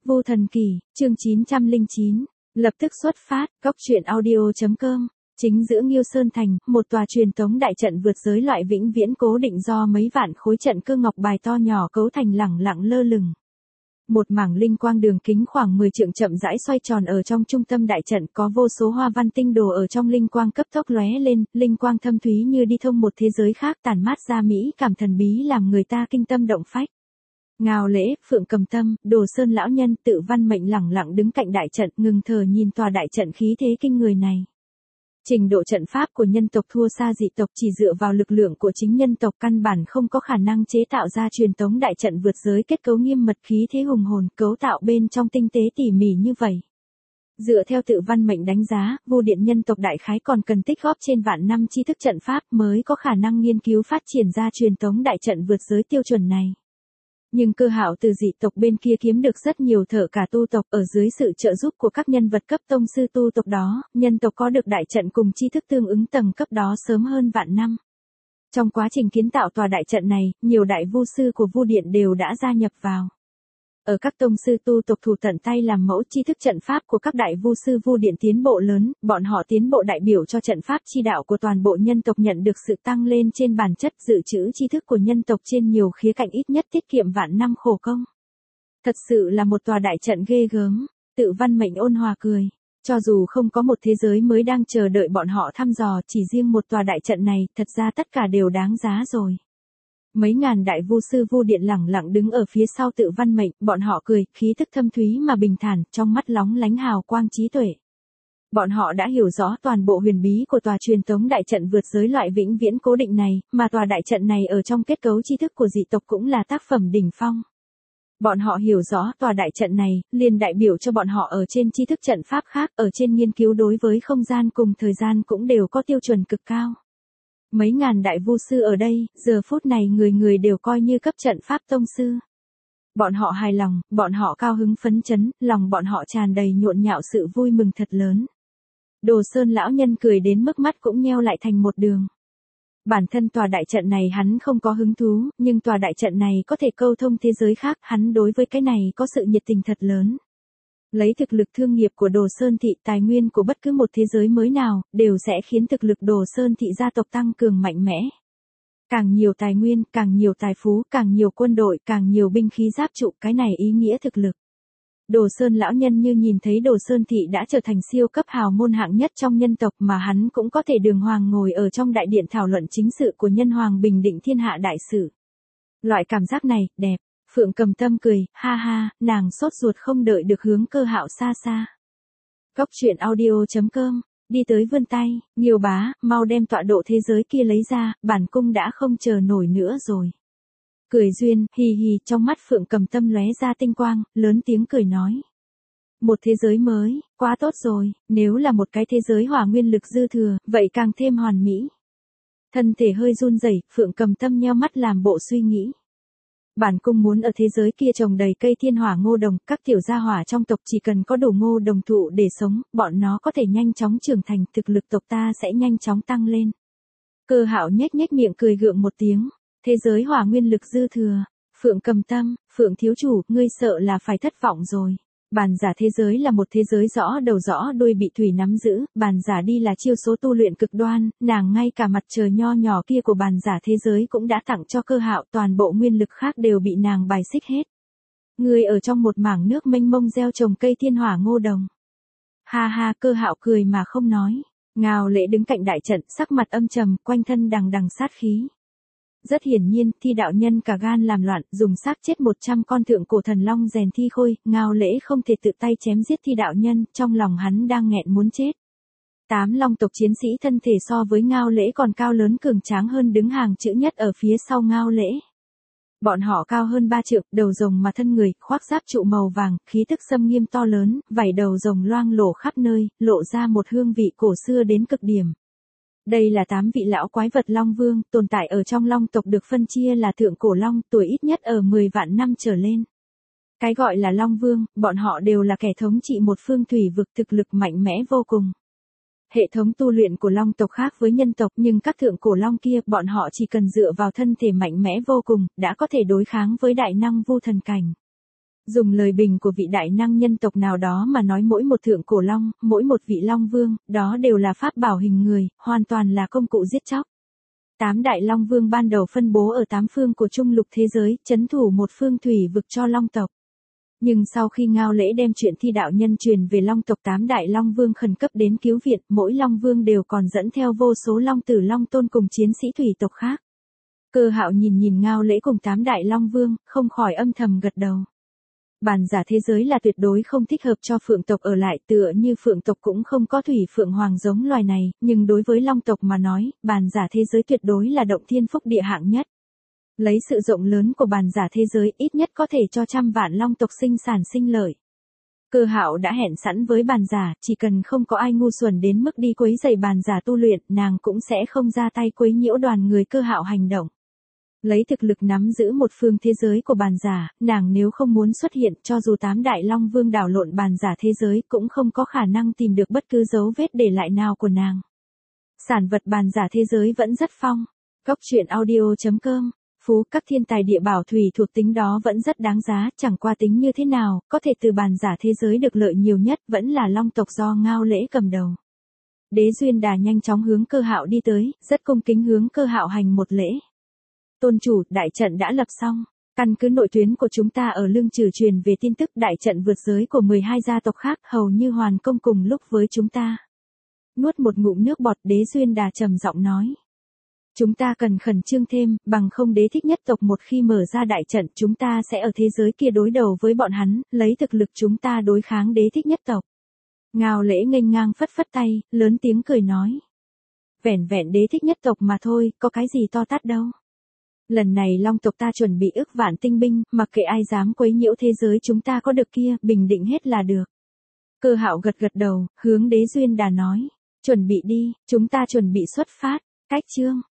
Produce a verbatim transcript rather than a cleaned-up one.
Vu Thần Kỳ, chương chín trăm lẻ chín, lập tức xuất phát, góc truyện audio.com. Chính giữa Nghiêu Sơn Thành, một tòa truyền tống đại trận vượt giới loại vĩnh viễn cố định do mấy vạn khối trận cơ ngọc bài to nhỏ cấu thành lẳng lặng lơ lửng. Một mảng linh quang đường kính khoảng mười trượng chậm rãi xoay tròn ở trong trung tâm đại trận, có vô số hoa văn tinh đồ ở trong linh quang cấp tốc lóe lên, linh quang thâm thúy như đi thông một thế giới khác, tản mát ra mỹ cảm thần bí làm người ta kinh tâm động phách. Ngao Lễ, Phượng Cầm Tâm, Đồ Sơn lão nhân, Tự Văn Mệnh lẳng lặng đứng cạnh đại trận, ngừng thở nhìn tòa đại trận khí thế kinh người này. Trình độ trận pháp của nhân tộc thua xa dị tộc, chỉ dựa vào lực lượng của chính nhân tộc căn bản không có khả năng chế tạo ra truyền tống đại trận vượt giới kết cấu nghiêm mật, khí thế hùng hồn, cấu tạo bên trong tinh tế tỉ mỉ như vậy. Dựa theo Tự Văn Mệnh đánh giá, vô điện nhân tộc đại khái còn cần tích góp trên vạn năm tri thức trận pháp mới có khả năng nghiên cứu phát triển ra truyền tống đại trận vượt giới tiêu chuẩn này. Nhưng Cơ Hạo từ dị tộc bên kia kiếm được rất nhiều thợ cả tu tộc, ở dưới sự trợ giúp của các nhân vật cấp tông sư tu tộc đó, nhân tộc có được đại trận cùng tri thức tương ứng tầng cấp đó sớm hơn vạn năm. Trong quá trình kiến tạo tòa đại trận này, nhiều đại vu sư của Vu Điện đều đã gia nhập vào. Ở các tông sư tu tộc thủ tận tay làm mẫu, tri thức trận pháp của các đại vu sư Vu Điện tiến bộ lớn, bọn họ tiến bộ đại biểu cho trận pháp chi đạo của toàn bộ nhân tộc nhận được sự tăng lên trên bản chất, dự trữ tri thức của nhân tộc trên nhiều khía cạnh ít nhất tiết kiệm vạn năm khổ công. Thật sự là một tòa đại trận ghê gớm. Tự Văn Mệnh ôn hòa cười. Cho dù không có một thế giới mới đang chờ đợi bọn họ thăm dò, chỉ riêng một tòa đại trận này, thật ra tất cả đều đáng giá rồi. Mấy ngàn đại vu sư Vu Điện lẳng lặng đứng ở phía sau Tự Văn Mệnh, bọn họ cười, khí tức thâm thúy mà bình thản, trong mắt lóng lánh hào quang trí tuệ. Bọn họ đã hiểu rõ toàn bộ huyền bí của tòa truyền tống đại trận vượt giới loại vĩnh viễn cố định này, mà tòa đại trận này ở trong kết cấu tri thức của dị tộc cũng là tác phẩm đỉnh phong. Bọn họ hiểu rõ tòa đại trận này, liền đại biểu cho bọn họ ở trên tri thức trận pháp khác, ở trên nghiên cứu đối với không gian cùng thời gian cũng đều có tiêu chuẩn cực cao. Mấy ngàn đại vu sư ở đây, giờ phút này người người đều coi như cấp trận pháp tông sư. Bọn họ hài lòng, bọn họ cao hứng phấn chấn, lòng bọn họ tràn đầy nhộn nhạo sự vui mừng thật lớn. Đồ Sơn lão nhân cười đến mức mắt cũng nheo lại thành một đường. Bản thân tòa đại trận này hắn không có hứng thú, nhưng tòa đại trận này có thể câu thông thế giới khác, hắn đối với cái này có sự nhiệt tình thật lớn. Lấy thực lực thương nghiệp của Đồ Sơn thị, tài nguyên của bất cứ một thế giới mới nào, đều sẽ khiến thực lực Đồ Sơn thị gia tộc tăng cường mạnh mẽ. Càng nhiều tài nguyên, càng nhiều tài phú, càng nhiều quân đội, càng nhiều binh khí giáp trụ, cái này ý nghĩa thực lực. Đồ Sơn lão nhân như nhìn thấy Đồ Sơn thị đã trở thành siêu cấp hào môn hạng nhất trong nhân tộc, mà hắn cũng có thể đường hoàng ngồi ở trong đại điện thảo luận chính sự của nhân hoàng bình định thiên hạ đại sự. Loại cảm giác này, đẹp. Phượng Cầm Tâm cười, ha ha, nàng sốt ruột không đợi được hướng Cơ Hạo xa xa. Góc truyện audio.com, đi tới vươn tay, Nghiêu bá, mau đem tọa độ thế giới kia lấy ra, bản cung đã không chờ nổi nữa rồi. Cười duyên, hì hì, trong mắt Phượng Cầm Tâm lóe ra tinh quang, lớn tiếng cười nói. Một thế giới mới, quá tốt rồi, nếu là một cái thế giới hỏa nguyên lực dư thừa, vậy càng thêm hoàn mỹ. Thân thể hơi run rẩy, Phượng Cầm Tâm nheo mắt làm bộ suy nghĩ. Bản cung muốn ở thế giới kia trồng đầy cây thiên hỏa ngô đồng, các tiểu gia hỏa trong tộc chỉ cần có đủ ngô đồng thụ để sống, bọn nó có thể nhanh chóng trưởng thành, thực lực tộc ta sẽ nhanh chóng tăng lên. Cơ Hạo nhếch nhếch miệng cười gượng một tiếng, thế giới hỏa nguyên lực dư thừa. Phượng Cầm Tâm, Phượng thiếu chủ, ngươi sợ là phải thất vọng rồi. Bàn giả thế giới là một thế giới rõ đầu rõ đuôi bị thủy nắm giữ, bàn giả đi là chiêu số tu luyện cực đoan, nàng ngay cả mặt trời nho nhỏ kia của bàn giả thế giới cũng đã tặng cho Cơ Hạo, toàn bộ nguyên lực khác đều bị nàng bài xích hết. Ngươi ở trong một mảng nước mênh mông gieo trồng cây thiên hỏa ngô đồng. Ha ha, Cơ Hạo cười mà không nói. Ngao Lễ đứng cạnh đại trận, sắc mặt âm trầm, quanh thân đằng đằng sát khí. Rất hiển nhiên, Thi đạo nhân cả gan làm loạn, dùng xác chết một trăm con thượng cổ thần long rèn thi khôi, Ngao Lễ không thể tự tay chém giết Thi đạo nhân, trong lòng hắn đang nghẹn muốn chết. Tám long tộc chiến sĩ thân thể so với Ngao Lễ còn cao lớn cường tráng hơn, đứng hàng chữ nhất ở phía sau Ngao Lễ. Bọn họ cao hơn ba trượng, đầu rồng mà thân người, khoác giáp trụ màu vàng, khí tức xâm nghiêm to lớn, vảy đầu rồng loang lổ khắp nơi, lộ ra một hương vị cổ xưa đến cực điểm. Đây là tám vị lão quái vật Long Vương, tồn tại ở trong Long tộc, được phân chia là thượng cổ Long, tuổi ít nhất ở mười vạn năm trở lên. Cái gọi là Long Vương, bọn họ đều là kẻ thống trị một phương thủy vực, thực lực mạnh mẽ vô cùng. Hệ thống tu luyện của Long tộc khác với nhân tộc, nhưng các thượng cổ Long kia, bọn họ chỉ cần dựa vào thân thể mạnh mẽ vô cùng, đã có thể đối kháng với đại năng Vu thần cảnh. Dùng lời bình của vị đại năng nhân tộc nào đó mà nói mỗi một thượng cổ long, mỗi một vị long vương, đó đều là pháp bảo hình người, hoàn toàn là công cụ giết chóc. Tám đại long vương ban đầu phân bố ở tám phương của trung lục thế giới, trấn thủ một phương thủy vực cho long tộc. Nhưng sau khi Ngao Lễ đem chuyện thi đạo nhân truyền về long tộc, tám đại long vương khẩn cấp đến cứu viện, mỗi long vương đều còn dẫn theo vô số long tử long tôn cùng chiến sĩ thủy tộc khác. Cơ Hạo nhìn nhìn Ngao Lễ cùng tám đại long vương, không khỏi âm thầm gật đầu. Bàn giả thế giới là tuyệt đối không thích hợp cho phượng tộc ở lại, tựa như phượng tộc cũng không có thủy phượng hoàng giống loài này, nhưng đối với long tộc mà nói, bàn giả thế giới tuyệt đối là động thiên phúc địa hạng nhất. Lấy sự rộng lớn của bàn giả thế giới, ít nhất có thể cho trăm vạn long tộc sinh sản sinh lợi. Cơ Hạo đã hẹn sẵn với bàn giả, chỉ cần không có ai ngu xuẩn đến mức đi quấy rầy bàn giả tu luyện, nàng cũng sẽ không ra tay quấy nhiễu đoàn người Cơ Hạo hành động. Lấy thực lực nắm giữ một phương thế giới của bàn giả, nàng nếu không muốn xuất hiện, cho dù tám đại long vương đảo lộn bàn giả thế giới cũng không có khả năng tìm được bất cứ dấu vết để lại nào của nàng. Sản vật bàn giả thế giới vẫn rất phong. Góc truyện audio chấm com. Phú các thiên tài địa bảo thủy thuộc tính đó vẫn rất đáng giá, chẳng qua tính như thế nào, có thể từ bàn giả thế giới được lợi nhiều nhất vẫn là long tộc do Ngao Lễ cầm đầu. Đế Duyên Đà nhanh chóng hướng Cơ Hạo đi tới, rất cung kính hướng Cơ Hạo hành một lễ. Tôn chủ, đại trận đã lập xong. Căn cứ nội tuyến của chúng ta ở Lương Trừ truyền về tin tức đại trận vượt giới của mười hai gia tộc khác hầu như hoàn công cùng lúc với chúng ta. Nuốt một ngụm nước bọt, Đế Duyên Đà trầm giọng nói. Chúng ta cần khẩn trương thêm, bằng không đế thích nhất tộc một khi mở ra đại trận chúng ta sẽ ở thế giới kia đối đầu với bọn hắn, lấy thực lực chúng ta đối kháng đế thích nhất tộc. Ngao Lễ nghênh ngang phất phất tay, lớn tiếng cười nói. Vẻn vẹn đế thích nhất tộc mà thôi, có cái gì to tát đâu. Lần này long tộc ta chuẩn bị ức vạn tinh binh, mặc kệ ai dám quấy nhiễu thế giới chúng ta có được kia, bình định hết là được. Cơ Hạo gật gật đầu, hướng Đế Duyên Đà nói. Chuẩn bị đi, chúng ta chuẩn bị xuất phát. Cách chương.